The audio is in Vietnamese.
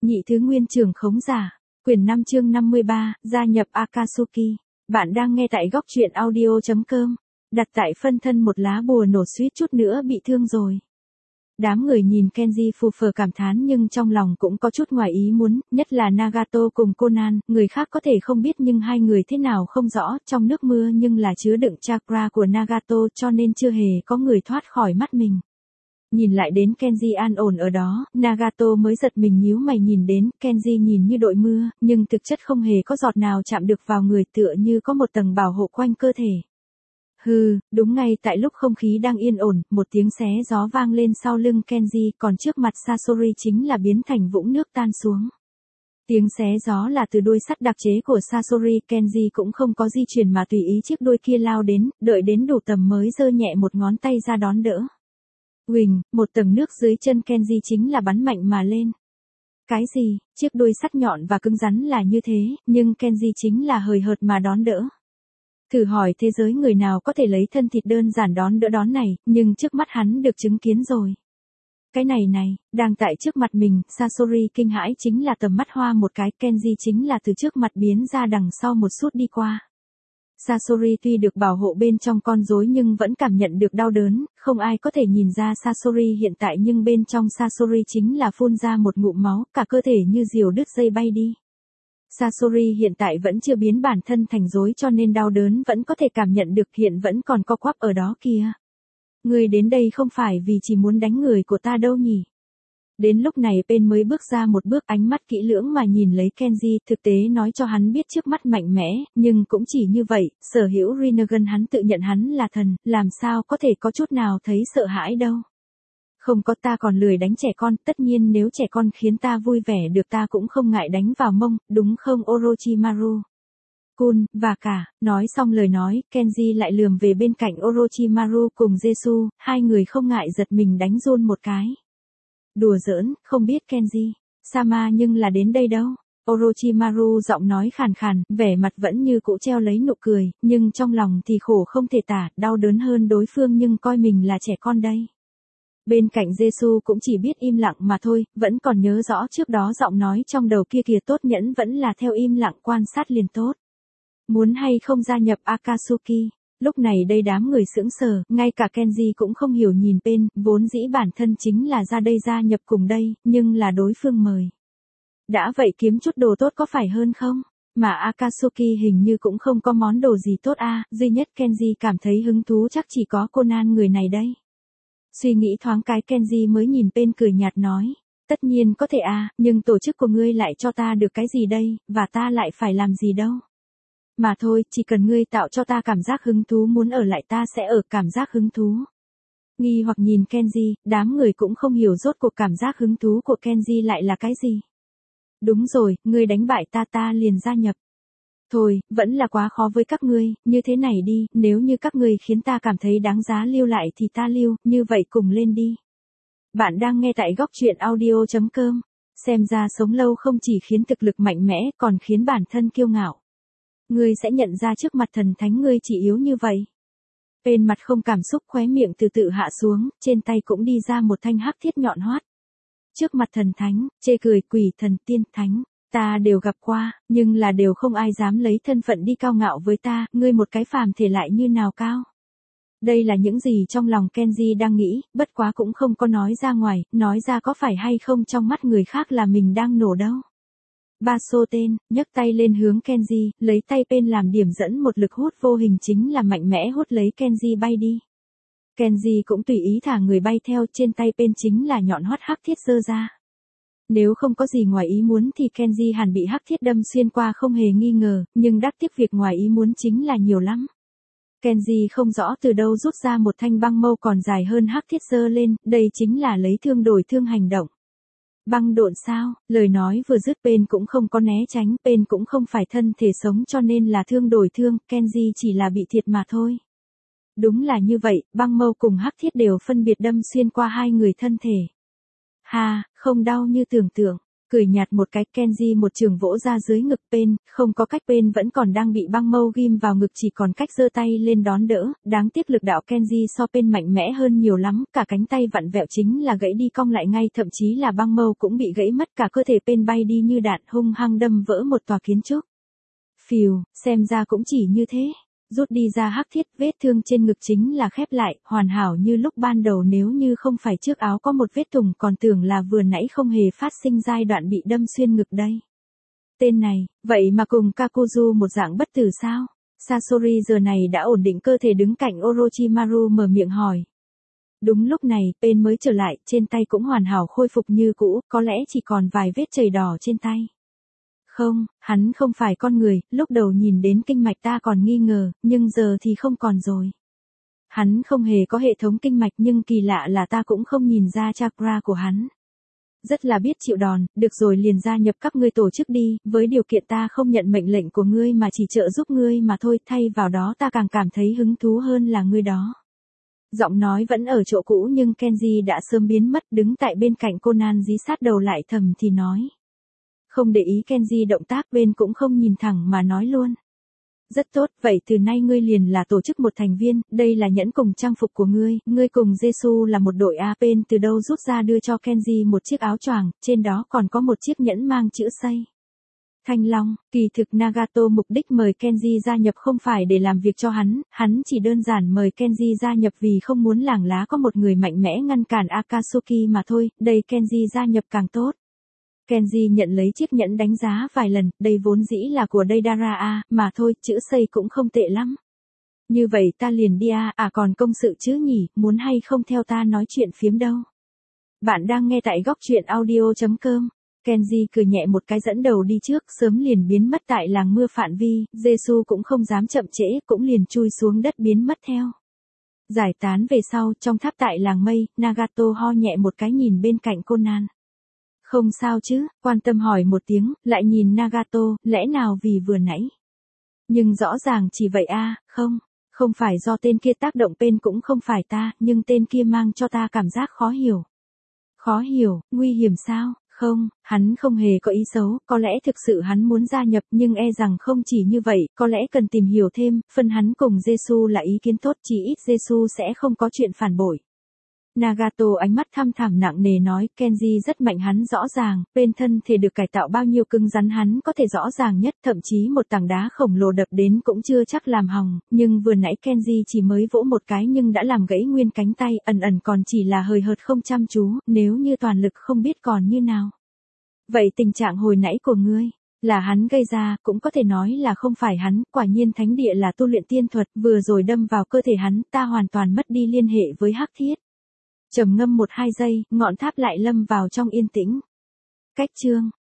Nhị thứ nguyên trưởng khống giả. Quyển 5 chương 53, gia nhập Akatsuki. Bạn đang nghe tại góc truyện audio.com. Đặt tại phân thân một lá bùa nổ suýt chút nữa bị thương rồi. Đám người nhìn Kenji phù phờ cảm thán nhưng trong lòng cũng có chút ngoài ý muốn, nhất là Nagato cùng Conan, người khác có thể không biết nhưng hai người thế nào không rõ, trong nước mưa nhưng là chứa đựng chakra của Nagato cho nên chưa hề có người thoát khỏi mắt mình. Nhìn lại đến Kenji an ổn ở đó, Nagato mới giật mình nhíu mày nhìn đến, Kenji nhìn như đội mưa, nhưng thực chất không hề có giọt nào chạm được vào người tựa như có một tầng bảo hộ quanh cơ thể. Hừ, đúng ngay tại lúc không khí đang yên ổn, một tiếng xé gió vang lên sau lưng Kenji, còn trước mặt Sasori chính là biến thành vũng nước tan xuống. Tiếng xé gió là từ đuôi sắt đặc chế của Sasori, Kenji cũng không có di chuyển mà tùy ý chiếc đuôi kia lao đến, đợi đến đủ tầm mới giơ nhẹ một ngón tay ra đón đỡ. Huỳnh, một tầng nước dưới chân Kenji chính là bắn mạnh mà lên. Cái gì, chiếc đuôi sắt nhọn và cứng rắn là như thế, nhưng Kenji chính là hời hợt mà đón đỡ. Thử hỏi thế giới người nào có thể lấy thân thịt đơn giản đón đỡ đón này, nhưng trước mắt hắn được chứng kiến rồi. Cái này, đang tại trước mặt mình, Sasori kinh hãi chính là tầm mắt hoa một cái, Kenji chính là từ trước mặt biến ra đằng sau một sút đi qua. Sasori tuy được bảo hộ bên trong con rối nhưng vẫn cảm nhận được đau đớn, không ai có thể nhìn ra Sasori hiện tại nhưng bên trong Sasori chính là phun ra một ngụm máu, cả cơ thể như diều đứt dây bay đi. Sasori hiện tại vẫn chưa biến bản thân thành rối cho nên đau đớn vẫn có thể cảm nhận được, hiện vẫn còn co quắp ở đó kìa. Người đến đây không phải vì chỉ muốn đánh người của ta đâu nhỉ? Đến lúc này Pain mới bước ra một bước, ánh mắt kỹ lưỡng mà nhìn lấy Kenji, thực tế nói cho hắn biết trước mắt mạnh mẽ, nhưng cũng chỉ như vậy, sở hữu Rinnegan hắn tự nhận hắn là thần, làm sao có thể có chút nào thấy sợ hãi đâu. Không có, ta còn lười đánh trẻ con, tất nhiên nếu trẻ con khiến ta vui vẻ được ta cũng không ngại đánh vào mông, đúng không Orochimaru? Kun, và cả, nói xong lời nói, Kenji lại lườm về bên cạnh Orochimaru cùng Jesu, hai người không ngại giật mình đánh run một cái. Đùa giỡn, không biết Kenji Sama nhưng là đến đây đâu. Orochimaru giọng nói khàn khàn, vẻ mặt vẫn như cũ treo lấy nụ cười, nhưng trong lòng thì khổ không thể tả, đau đớn hơn đối phương nhưng coi mình là trẻ con đây. Bên cạnh Jesu cũng chỉ biết im lặng mà thôi, vẫn còn nhớ rõ trước đó giọng nói trong đầu kia kìa, tốt nhẫn vẫn là theo im lặng quan sát liền tốt. Muốn hay không gia nhập Akatsuki? Lúc này đây đám người sững sờ, ngay cả Kenji cũng không hiểu nhìn Pain, vốn dĩ bản thân chính là ra đây gia nhập cùng đây, nhưng là đối phương mời. Đã vậy kiếm chút đồ tốt có phải hơn không? Mà Akatsuki hình như cũng không có món đồ gì tốt duy nhất Kenji cảm thấy hứng thú chắc chỉ có Conan người này đây. Suy nghĩ thoáng cái Kenji mới nhìn Pain cười nhạt nói, tất nhiên có thể nhưng tổ chức của ngươi lại cho ta được cái gì đây, và ta lại phải làm gì đâu. Mà thôi, chỉ cần ngươi tạo cho ta cảm giác hứng thú muốn ở lại ta sẽ ở, cảm giác hứng thú. Nghi hoặc nhìn Kenji, đám người cũng không hiểu rốt cuộc cảm giác hứng thú của Kenji lại là cái gì. Đúng rồi, ngươi đánh bại ta liền gia nhập. Thôi, vẫn là quá khó với các ngươi, như thế này đi, nếu như các ngươi khiến ta cảm thấy đáng giá lưu lại thì ta lưu, như vậy cùng lên đi. Bạn đang nghe tại góc truyện audio.com. Xem ra sống lâu không chỉ khiến thực lực mạnh mẽ, còn khiến bản thân kiêu ngạo. Ngươi sẽ nhận ra trước mặt thần thánh ngươi chỉ yếu như vậy. Bên mặt không cảm xúc, khóe miệng từ từ hạ xuống, trên tay cũng đi ra một thanh hắc thiết nhọn hoắt. Trước mặt thần thánh, chê cười, quỷ thần tiên thánh, ta đều gặp qua, nhưng là đều không ai dám lấy thân phận đi cao ngạo với ta, ngươi một cái phàm thể lại như nào cao. Đây là những gì trong lòng Kenji đang nghĩ, bất quá cũng không có nói ra ngoài, nói ra có phải hay không trong mắt người khác là mình đang nổ đâu. Baso tên, nhấc tay lên hướng Kenji, lấy tay Pain làm điểm dẫn, một lực hút vô hình chính là mạnh mẽ hút lấy Kenji bay đi. Kenji cũng tùy ý thả người bay theo, trên tay Pain chính là nhọn hoắt hắc thiết giơ ra. Nếu không có gì ngoài ý muốn thì Kenji hẳn bị hắc thiết đâm xuyên qua không hề nghi ngờ, nhưng đắc tiếc việc ngoài ý muốn chính là nhiều lắm. Kenji không rõ từ đâu rút ra một thanh băng mâu còn dài hơn hắc thiết giơ lên, đây chính là lấy thương đổi thương hành động. Băng độn sao? Lời nói vừa dứt Pain cũng không có né tránh, Pain cũng không phải thân thể sống cho nên là thương đổi thương, Kenji chỉ là bị thiệt mà thôi. Đúng là như vậy, băng mâu cùng hắc thiết đều phân biệt đâm xuyên qua hai người thân thể. Không đau như tưởng tượng. Cười nhạt một cái, Kenji một trường vỗ ra dưới ngực Pain, không có cách, Pain vẫn còn đang bị băng mâu ghim vào ngực, chỉ còn cách giơ tay lên đón đỡ, đáng tiếc lực đạo Kenji so Pain mạnh mẽ hơn nhiều lắm, cả cánh tay vặn vẹo chính là gãy đi cong lại ngay, thậm chí là băng mâu cũng bị gãy mất, cả cơ thể Pain bay đi như đạn, hung hăng đâm vỡ một tòa kiến trúc. Phìu, xem ra cũng chỉ như thế. Rút đi ra hắc thiết, vết thương trên ngực chính là khép lại, hoàn hảo như lúc ban đầu, nếu như không phải trước áo có một vết thủng còn tưởng là vừa nãy không hề phát sinh giai đoạn bị đâm xuyên ngực đây. Tên này, vậy mà cùng Kakuzu một dạng bất tử sao? Sasori giờ này đã ổn định cơ thể đứng cạnh Orochimaru mở miệng hỏi. Đúng lúc này, Pain mới trở lại, trên tay cũng hoàn hảo khôi phục như cũ, có lẽ chỉ còn vài vết chảy đỏ trên tay. Không, hắn không phải con người, lúc đầu nhìn đến kinh mạch ta còn nghi ngờ, nhưng giờ thì không còn rồi. Hắn không hề có hệ thống kinh mạch, nhưng kỳ lạ là ta cũng không nhìn ra chakra của hắn. Rất là biết chịu đòn, được rồi, liền gia nhập các ngươi tổ chức đi, với điều kiện ta không nhận mệnh lệnh của ngươi mà chỉ trợ giúp ngươi mà thôi, thay vào đó ta càng cảm thấy hứng thú hơn là ngươi đó. Giọng nói vẫn ở chỗ cũ nhưng Kenji đã sớm biến mất, đứng tại bên cạnh Conan dí sát đầu lại thầm thì nói. Không để ý Kenji động tác, bên cũng không nhìn thẳng mà nói luôn. Rất tốt, vậy từ nay ngươi liền là tổ chức một thành viên, đây là nhẫn cùng trang phục của ngươi cùng Jesu là một đội A. Pain từ đâu rút ra đưa cho Kenji một chiếc áo choàng, trên đó còn có một chiếc nhẫn mang chữ Sei. Thanh Long, kỳ thực Nagato mục đích mời Kenji gia nhập không phải để làm việc cho hắn chỉ đơn giản mời Kenji gia nhập vì không muốn làng lá có một người mạnh mẽ ngăn cản Akatsuki mà thôi, đây Kenji gia nhập càng tốt. Kenji nhận lấy chiếc nhẫn đánh giá vài lần, đây vốn dĩ là của Deidara A, mà thôi, chữ Sei cũng không tệ lắm. Như vậy ta liền đi còn công sự chứ nhỉ, muốn hay không theo ta nói chuyện phiếm đâu. Bạn đang nghe tại góc truyện audio.com. Kenji cười nhẹ một cái dẫn đầu đi trước, sớm liền biến mất tại làng mưa phạm vi, Jesu cũng không dám chậm trễ, cũng liền chui xuống đất biến mất theo. Giải tán về sau, trong tháp tại làng mây, Nagato ho nhẹ một cái nhìn bên cạnh Conan. Không sao chứ, quan tâm hỏi một tiếng, lại nhìn Nagato, lẽ nào vì vừa nãy. Nhưng rõ ràng chỉ vậy không phải do tên kia tác động, Pain cũng không phải ta, nhưng tên kia mang cho ta cảm giác khó hiểu. Khó hiểu, nguy hiểm sao? Không, hắn không hề có ý xấu, có lẽ thực sự hắn muốn gia nhập, nhưng e rằng không chỉ như vậy, có lẽ cần tìm hiểu thêm, phân hắn cùng Jesu là ý kiến tốt, chỉ ít Jesu sẽ không có chuyện phản bội. Nagato ánh mắt thăm thẳm nặng nề nói, Kenji rất mạnh, hắn rõ ràng, bên thân thể được cải tạo bao nhiêu cứng rắn hắn có thể rõ ràng nhất, thậm chí một tảng đá khổng lồ đập đến cũng chưa chắc làm hỏng, nhưng vừa nãy Kenji chỉ mới vỗ một cái nhưng đã làm gãy nguyên cánh tay, ẩn còn chỉ là hời hợt không chăm chú, nếu như toàn lực không biết còn như nào. Vậy tình trạng hồi nãy của ngươi, là hắn gây ra, cũng có thể nói là không phải hắn, quả nhiên thánh địa là tu luyện tiên thuật, vừa rồi đâm vào cơ thể hắn, ta hoàn toàn mất đi liên hệ với hắc thiết. Trầm ngâm 1-2 giây, ngọn tháp lại lâm vào trong yên tĩnh. Cách chương